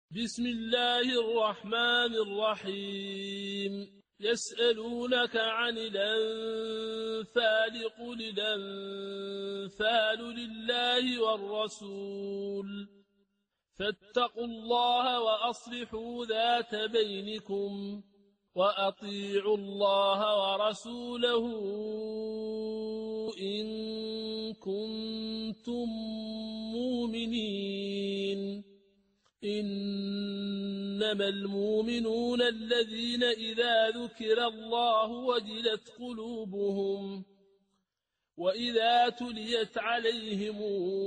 بسم الله الرحمن الرحيم يسألونك عن الأنفال قل الأنفال لله والرسول فاتقوا الله وأصلحوا ذات بينكم وأطيعوا الله ورسوله إن كنتم مؤمنين إنما المؤمنون الذين إذا ذكر الله وجلت قلوبهم وإذا تليت عليهم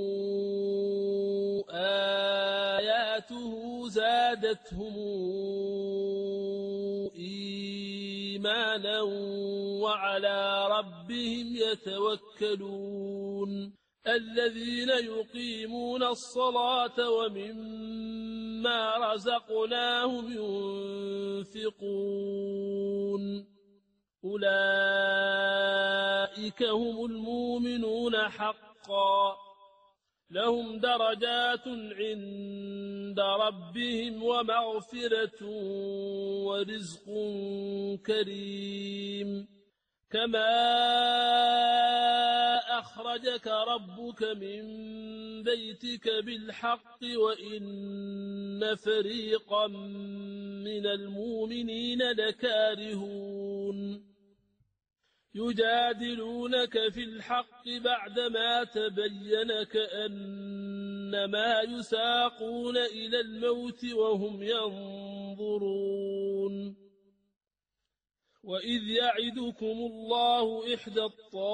آياته زادتهم إيمانا وعلى ربهم يتوكلون الذين يقيمون الصلاة ومما رزقناهم ينفقون أولئك هم المؤمنون حقا لهم درجات عند ربهم ومغفرة ورزق كريم كما أخرجك ربك من بيتك بالحق وإن فريقا من المؤمنين لكارهون يجادلونك في الحق بعدما تبين كأنما يساقون إلى الموت وهم ينظرون وإذ يعدكم الله إحدى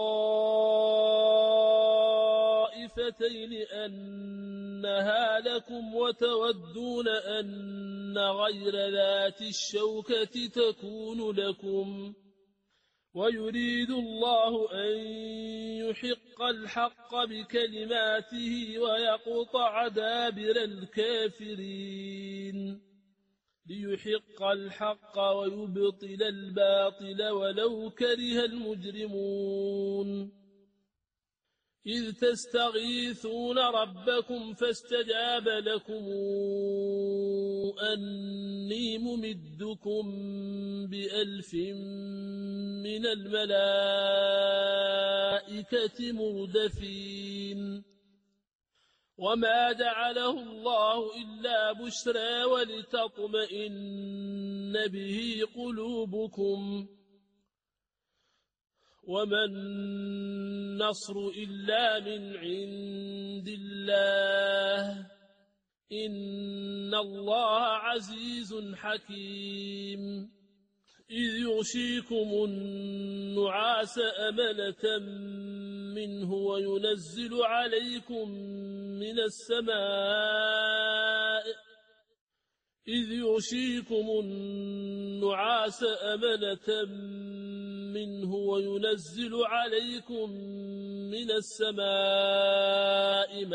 الطائفتين أنها لكم وتودون أن غير ذات الشوكة تكون لكم ويريد الله أن يحق الحق بكلماته ويقطع دابر الكافرين ليحق الحق ويبطل الباطل ولو كره المجرمون إذ تستغيثون ربكم فاستجاب لكم أني ممدكم ب1000 من الملائكة مردفين وما جعله الله إلا بشرى ولتطمئن به قلوبكم وما النصر إلا من عند الله إن الله عزيز حكيم إذ يغشيكم النعاس أمنة منه وينزل عليكم من السماء إذ يغشيكم النعاس أمنة منه وينزل عليكم من السماء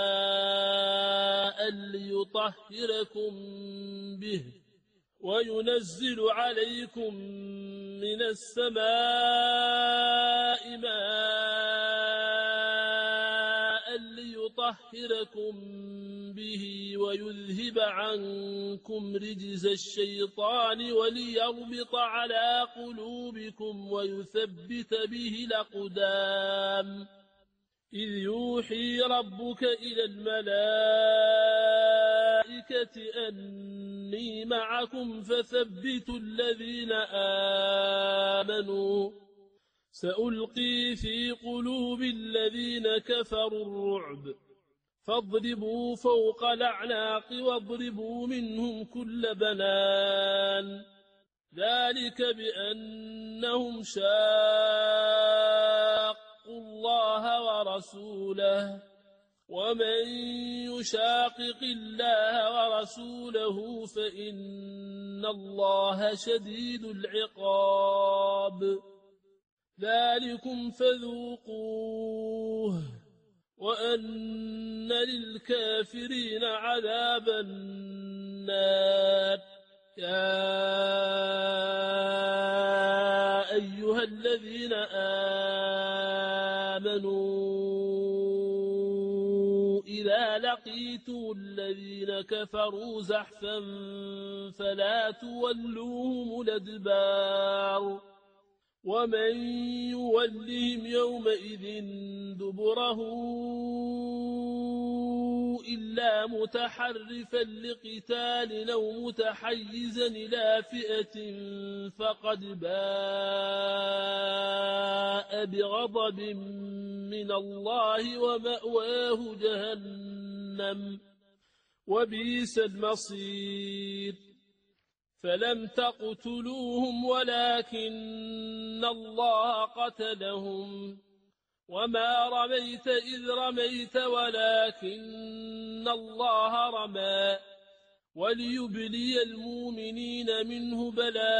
ماء ليطهركم به وينزل عليكم من السماء ماء ليطهركم به ويذهب عنكم رجز الشيطان وليربط على قلوبكم ويثبت به الأقدام إذ يوحي ربك إلى الملائكة أني معكم فثبتوا الذين آمنوا سألقي في قلوب الذين كفروا الرعب فاضربوا فوق الأعناق واضربوا منهم كل بنان ذلك بأنهم شاقوا الله ورسوله ومن يشاقق الله ورسوله فإن الله شديد العقاب ذلكم فذوقوه وأن للكافرين عذاب النار يا أيها الذين آمنوا إذا لقيتم رأيتم الذين كفروا زحفا فلا تولوهم الأدبار ومن يولهم يومئذ دبره إلا متحرفا لقتال أو متحيزا إلى فئة فقد باء بغضب من الله ومأواه جهنم وبئس المصير فلم تقتلوهم ولكن الله قتلهم وما رميت إذ رميت ولكن الله رمى وليبلي المؤمنين منه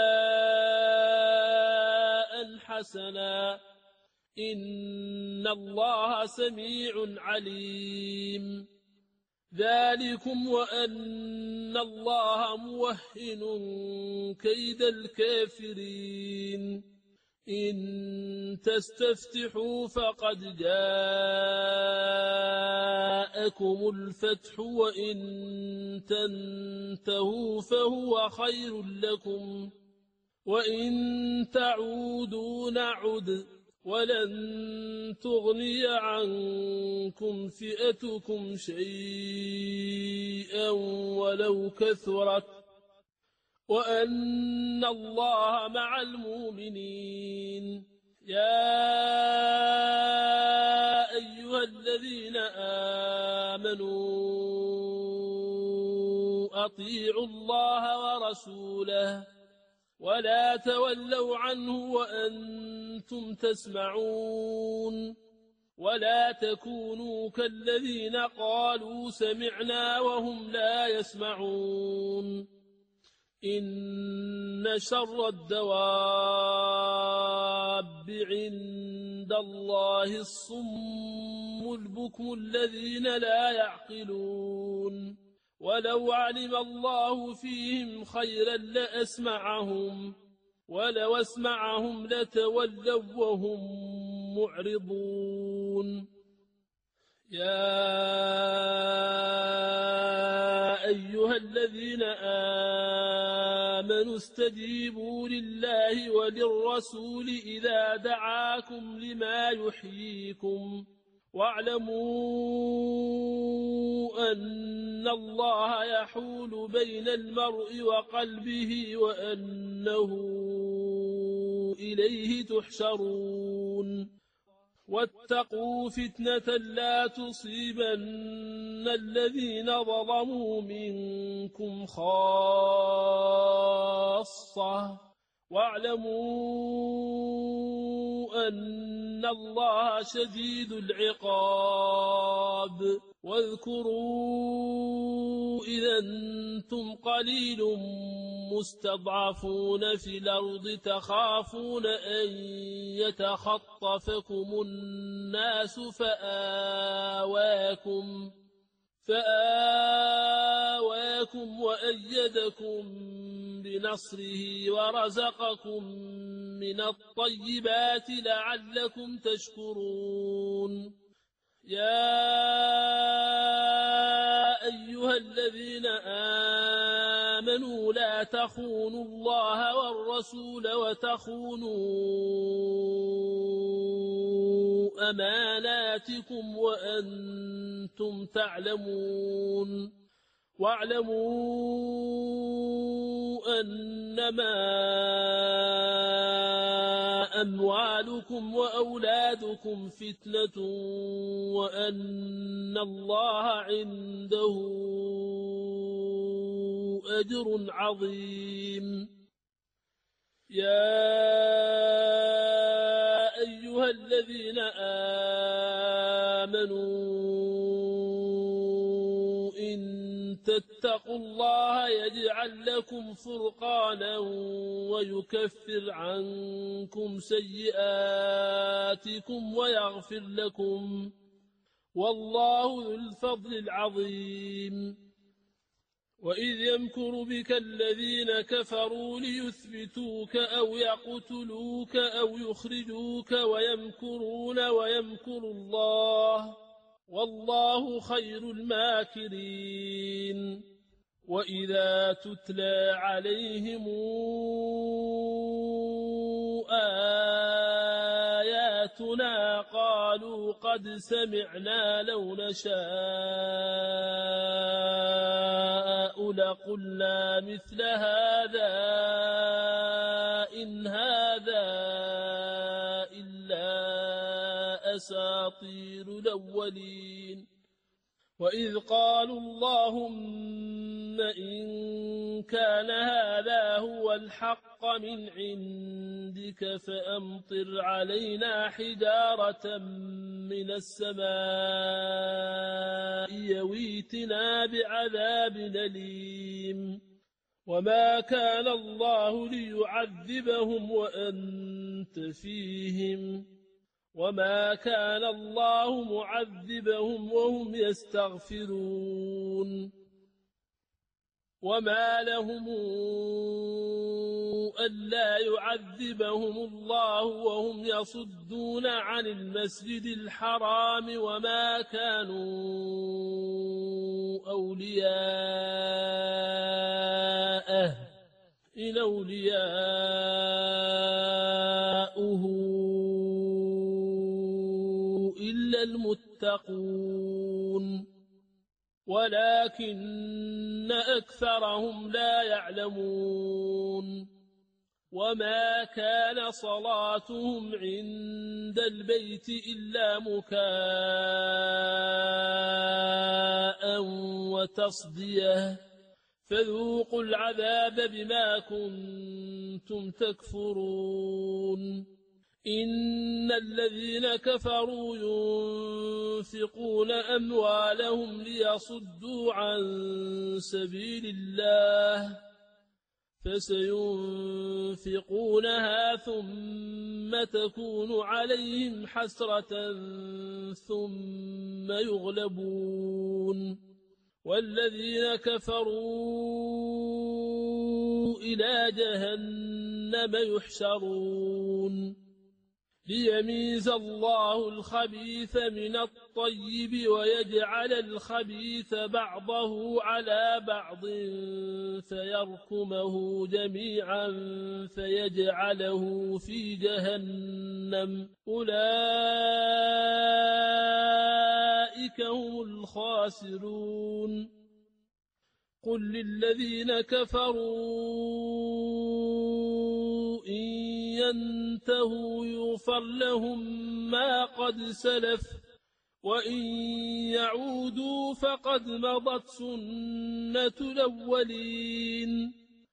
بلاء حسنا إن الله سميع عليم ذلكم وأن الله موهن كيد الكافرين إن تستفتحوا فقد جاءكم الفتح وإن تنتهوا فهو خير لكم وإن تعودوا نعد ولن تغني عنكم فئتكم شيئا ولو كثرت وأن الله مع المؤمنين يا أيها الذين آمنوا أطيعوا الله ورسوله ولا تولوا عنه وأنتم تسمعون ولا تكونوا كالذين قالوا سمعنا وهم لا يسمعون إن شر الدواب عند الله الصم البكم الذين لا يعقلون ولو علم الله فيهم خيرا لأسمعهم ولو أسمعهم لتولوا وهم معرضون يا أيها الذين آمنوا استجيبوا لله وللرسول إذا دعاكم لما يحييكم واعلموا أن الله يحول بين المرء وقلبه وأنه إليه تحشرون واتقوا فتنة لا تصيبن الذين ظلموا منكم خاصة واعلموا أن الله شديد العقاب واذكروا إذا أنتم قليل مستضعفون في الأرض تخافون أن يتخطفكم الناس فآواكم وأيدكم بنصره ورزقكم من الطيبات لعلكم تشكرون يا أيها الذين آمنوا لا تخونوا الله والرسول وتخونوا أماناتكم وأنتم تعلمون واعلموا أنما أموالكم وأولادكم فتنة وأن الله عنده أجر عظيم يا أيها الذين آمنوا إن تتقوا الله يجعل لكم فرقانا ويكفر عنكم سيئاتكم ويغفر لكم والله ذو الفضل العظيم وإذ يمكر بك الذين كفروا ليثبتوك أو يقتلوك أو يخرجوك ويمكرون ويمكر الله والله خير الماكرين وإذا تتلى عليهم آياتنا قالوا قد سمعنا لو نشاء لقلنا مثل هذا إن هذا إلا أساطير الأولين وإذ قالوا اللهم إن كان هذا هو الحق من عندك فأمطر علينا حجارة من السماء يويتنا بعذاب أليم وما كان الله ليعذبهم وأنت فيهم وما كان الله معذبهم وهم يستغفرون وما لهم ألا يعذبهم الله وهم يصدون عن المسجد الحرام وما كانوا أولياءه إن أولياؤه إلا المتقون ولكن أكثرهم لا يعلمون وما كان صلاتهم عند البيت إلا مكاء وتصديه فذوقوا العذاب بما كنتم تكفرون إن الذين كفروا ينفقون أموالهم ليصدوا عن سبيل الله فسينفقونها ثم تكون عليهم حسرة ثم يغلبون والذين كفروا إلى جهنم يحشرون ليميز الله الخبيث من الطيب ويجعل الخبيث بعضه على بعض فيركمه جميعا فيجعله في جهنم أولئك هم الخاسرون قل للذين كفروا إن ينتهوا يغفر لهم ما قد سلف وإن يعودوا فقد مضت سنة الأولين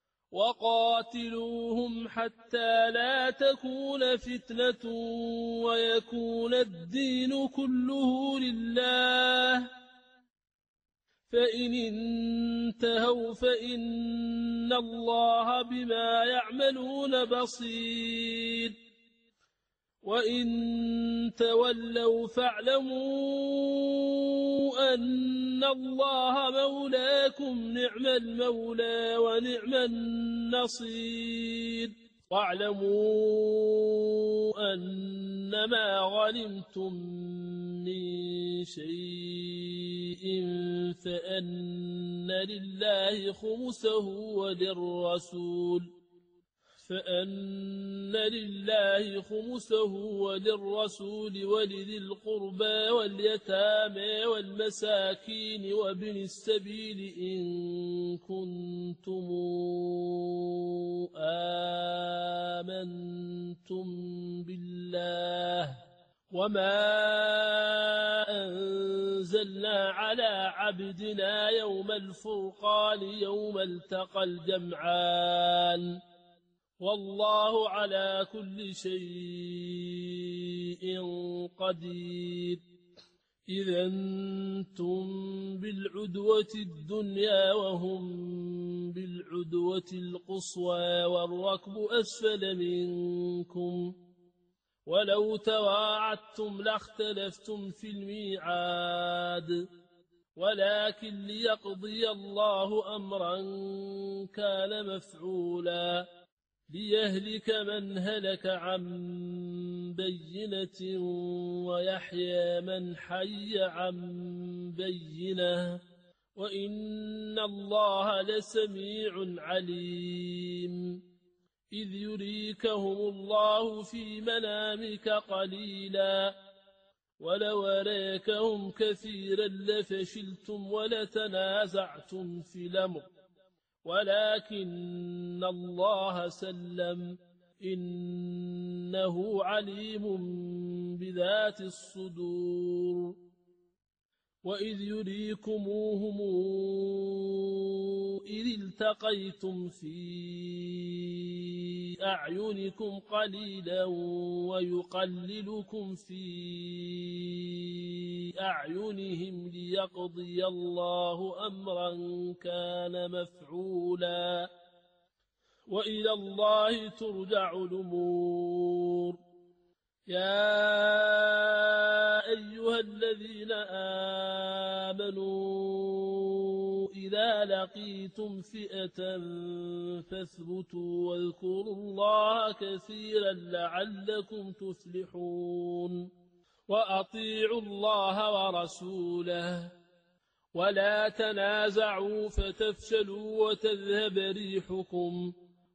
وقاتلوهم حتى لا تكون فتنة ويكون الدين كله لله فإن انتهوا فإن الله بما يعملون بصير وإن تولوا فاعلموا أن الله مولاكم نعم المولى ونعم النصير واعلموا أنما غنمتم من شيء فأن لله خمسه وللرسول ولذي القربى واليتامى والمساكين وابن السبيل إن كنتم آمنتم بالله وما أنزلنا على عبدنا يوم الفرقان يوم التقى الجمعان والله على كل شيء قدير إذا أنتم بالعدوة الدنيا وهم بالعدوة القصوى والركب أسفل منكم ولو تواعدتم لاختلفتم في الميعاد ولكن ليقضي الله أمرا كان مفعولا ليهلك من هلك عن بينة ويحيى من حي عن بينة وإن الله لسميع عليم إذ يريكهم الله في منامك قليلا ولو أراكهم كثيرا لفشلتم ولتنازعتم في الأمر ولكن الله سلم إنه عليم بذات الصدور وإذ يريكموهم إذ التقيتم في أعينكم قليلا ويقللكم في أعينهم ليقضي الله أمرا كان مفعولا وإلى الله ترجع الأمور يا أيها الذين آمنوا إذا لقيتم فئة فاثبتوا واذكروا الله كثيرا لعلكم تفلحون وأطيعوا الله ورسوله ولا تنازعوا فتفشلوا وتذهب ريحكم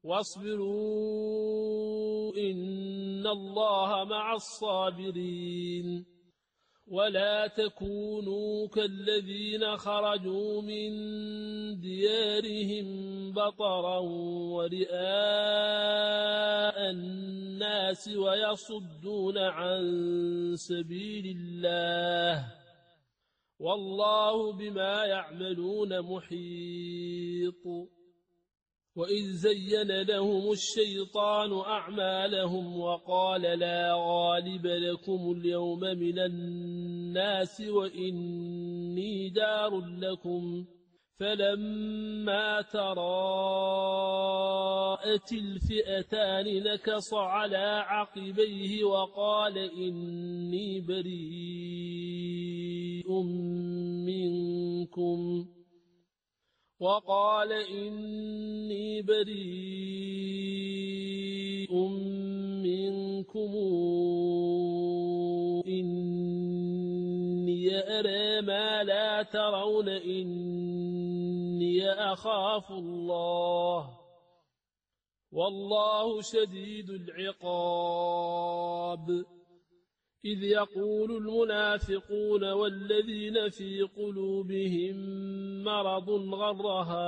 واصبروا إن الله مع الصابرين ولا تكونوا كالذين خرجوا من ديارهم بطرا ورئاء الناس ويصدون عن سبيل الله والله بما يعملون محيط وإذ زين لهم الشيطان أعمالهم وقال لا غالب لكم اليوم من الناس وإني جار لكم فلما تراءت الفئتان نكص على عقبيه وقال إني بريء منكم إني أرى ما لا ترون إني أخاف الله والله شديد العقاب إذ يقول المنافقون والذين في قلوبهم مرض غر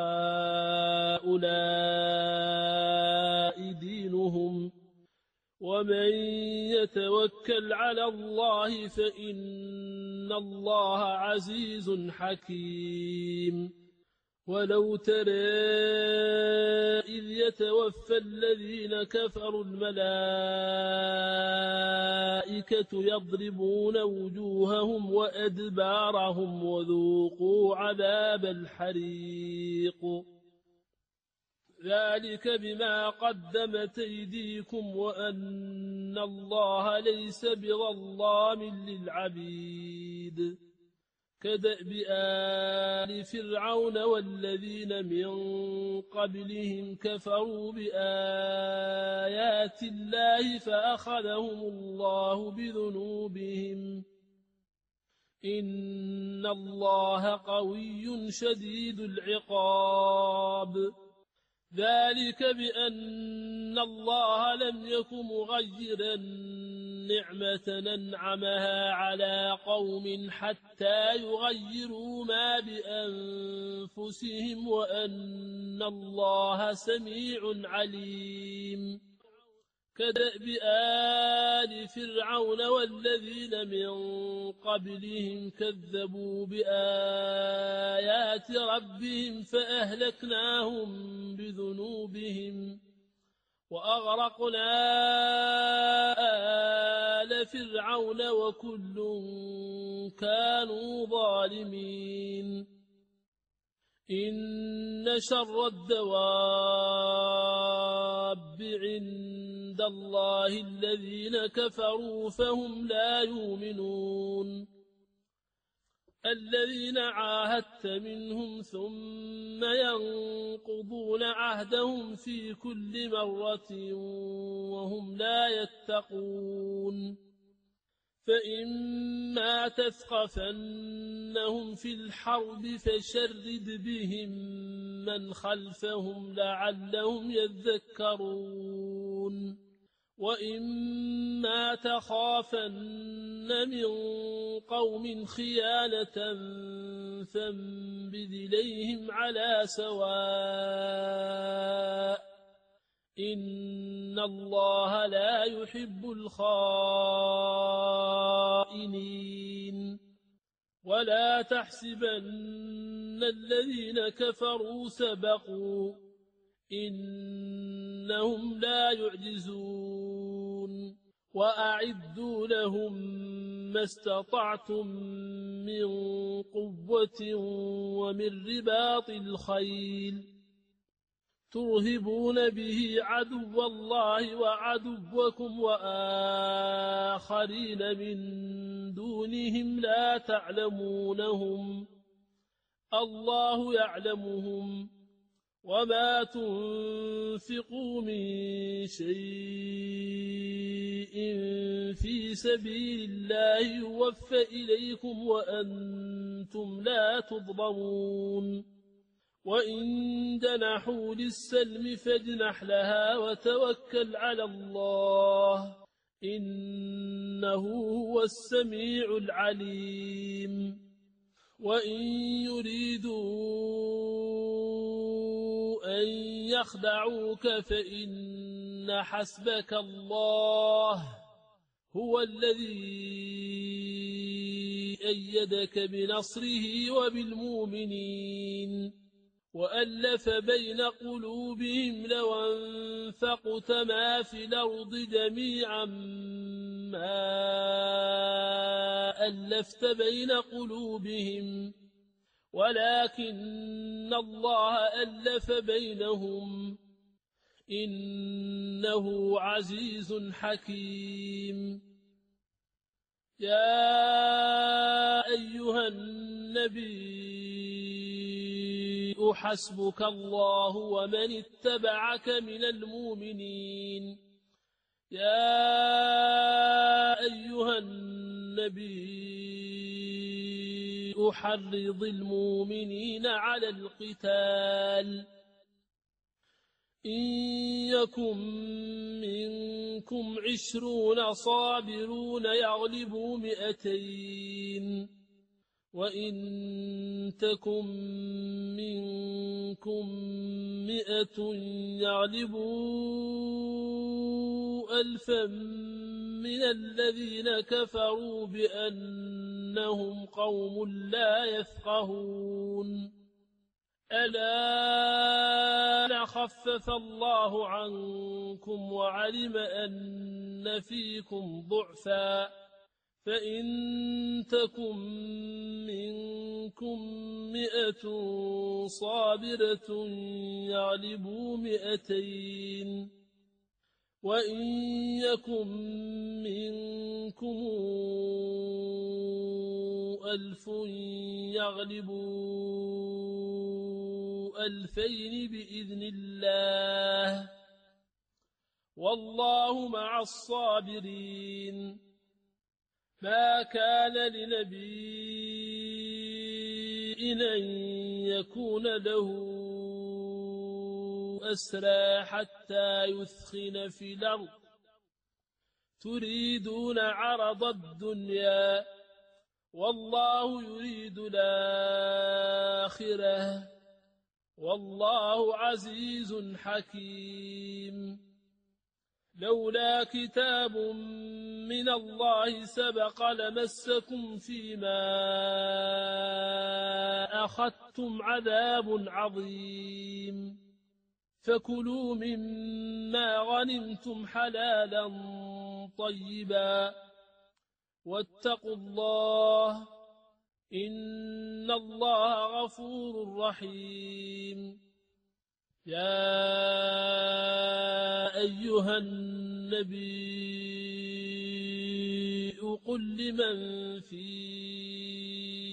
هؤلاء دينهم ومن يتوكل على الله فإن الله عزيز حكيم ولو ترى إذ يتوفى الذين كفروا الملائكة يضربون وجوههم وأدبارهم وذوقوا عذاب الحريق ذلك بما قدمت أيديكم وأن الله ليس بظلام للعبيد كدأب آل فرعون والذين من قبلهم كفروا بآيات الله فأخذهم الله بذنوبهم إن الله قوي شديد العقاب ذلك بأن الله لم يك مغيرا نعمة أنعمها على قوم حتى يغيروا ما بأنفسهم وأن الله سميع عليم كدأب آل فرعون والذين من قبلهم كذبوا بآيات ربهم فأهلكناهم بذنوبهم وأغرقنا آل فرعون وكل كانوا ظالمين إن شر الدواب عند الله الذين كفروا فهم لا يؤمنون الذين عاهدت منهم ثم ينقضون عهدهم عهدهم في كل مرة وهم لا يتقون فإما تثقفنهم في الحرب فشرد بهم من خلفهم لعلهم يذكرون وإما تخافن من قوم خيانة فانبذ إليهم على سواء إن الله لا يحب الخائنين ولا تحسبن الذين كفروا سبقوا إنهم لا يعجزون وأعدوا لهم ما استطعتم من قوة ومن رباط الخيل ترهبون به عدو الله وعدوكم وآخرين من دونهم لا تعلمونهم الله يعلمهم وما تنفقوا من شيء في سبيل الله يوفى إليكم وأنتم لا تظلمون وإن جنحوا للسلم فاجنح لها وتوكل على الله إنه هو السميع العليم وإن يريدوا أن يخدعوك فإن حسبك الله هو الذي أيدك بنصره وبالمؤمنين وألف بين قلوبهم لو أنفقت ما في الأرض جميعا ما ألفت بين قلوبهم ولكن الله ألف بينهم إنه عزيز حكيم يا أيها النبي حسبك الله ومن اتبعك من المؤمنين يا أيها النبي حرض المؤمنين على القتال إن يكن منكم 20 صابرون يغلبوا 200 وإن تكن منكم 100 يغلبوا 1000 من الذين كفروا بأنهم قوم لا يفقهون ألا خفف الله عنكم وعلم أن فيكم ضعفا فإن تكن منكم 100 صابرة يغلبوا 200 وإن يكن منكم 1000 يغلبوا 2000 بإذن الله والله مع الصابرين ما كان لنبي أن يكون له أسرى حتى يثخن في الأرض تريدون عرض الدنيا والله يريد الآخرة والله عزيز حكيم لولا كتاب من الله سبق لمسكم فيما أخذتم عذاب عظيم فكلوا مما غنمتم حلالا طيبا واتقوا الله إن الله غفور رحيم يا أيها النبي قل لمن في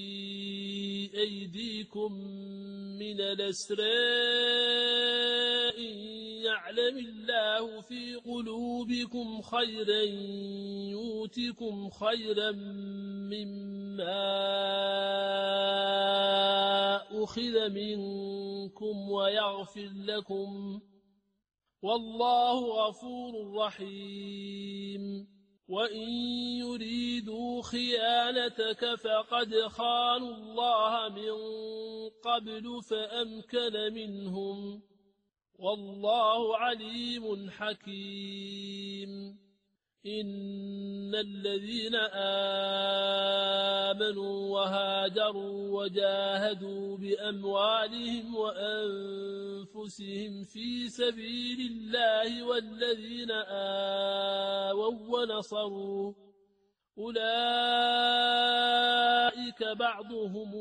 أيديكم من الأسرى يعلم الله في قلوبكم خيرا يؤتكم خيرا مما أخذ منكم ويغفر لكم والله غفور رحيم وإن يريدوا خيانتك فقد خانوا الله من قبل فأمكن منهم والله عليم حكيم إن الذين آمنوا وهاجروا وجاهدوا بأموالهم وأنفسهم في سبيل الله والذين آووا ونصروا أولئك بعضهم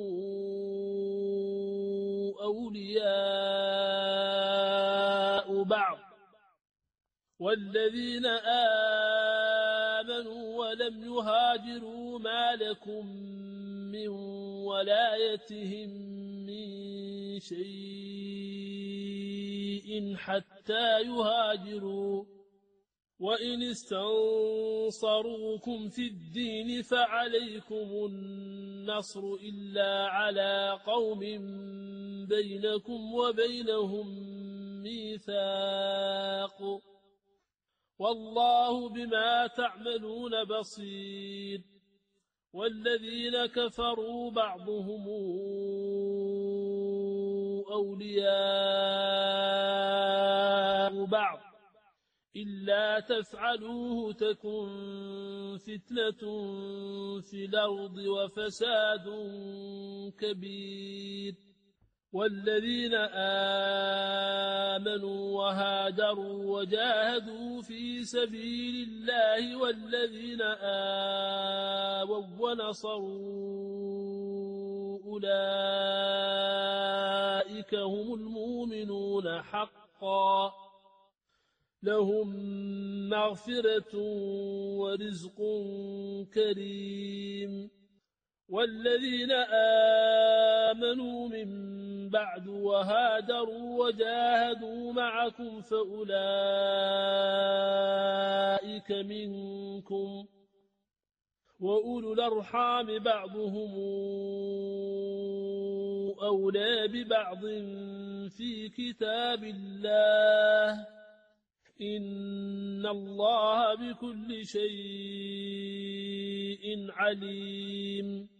أولياء بعض والذين آمنوا ولم يهاجروا ما لكم من ولايتهم من شيء حتى يهاجروا وإن استنصروكم في الدين فعليكم النصر إلا على قوم بينكم وبينهم ميثاق والله بما تعملون بصير والذين كفروا بعضهم أولياء بعض إلا تفعلوه تكن فتنة في الأرض وفساد كبير والذين آمنوا وهاجروا وجاهدوا في سبيل الله والذين آووا ونصروا أولئك هم المؤمنون حقا لهم مغفرة ورزق كريم والذين آمنوا من بعد وهاجروا وجاهدوا معكم فأولئك منكم وأولو الأرحام بعضهم أولى ببعض في كتاب الله إن الله بكل شيء عليم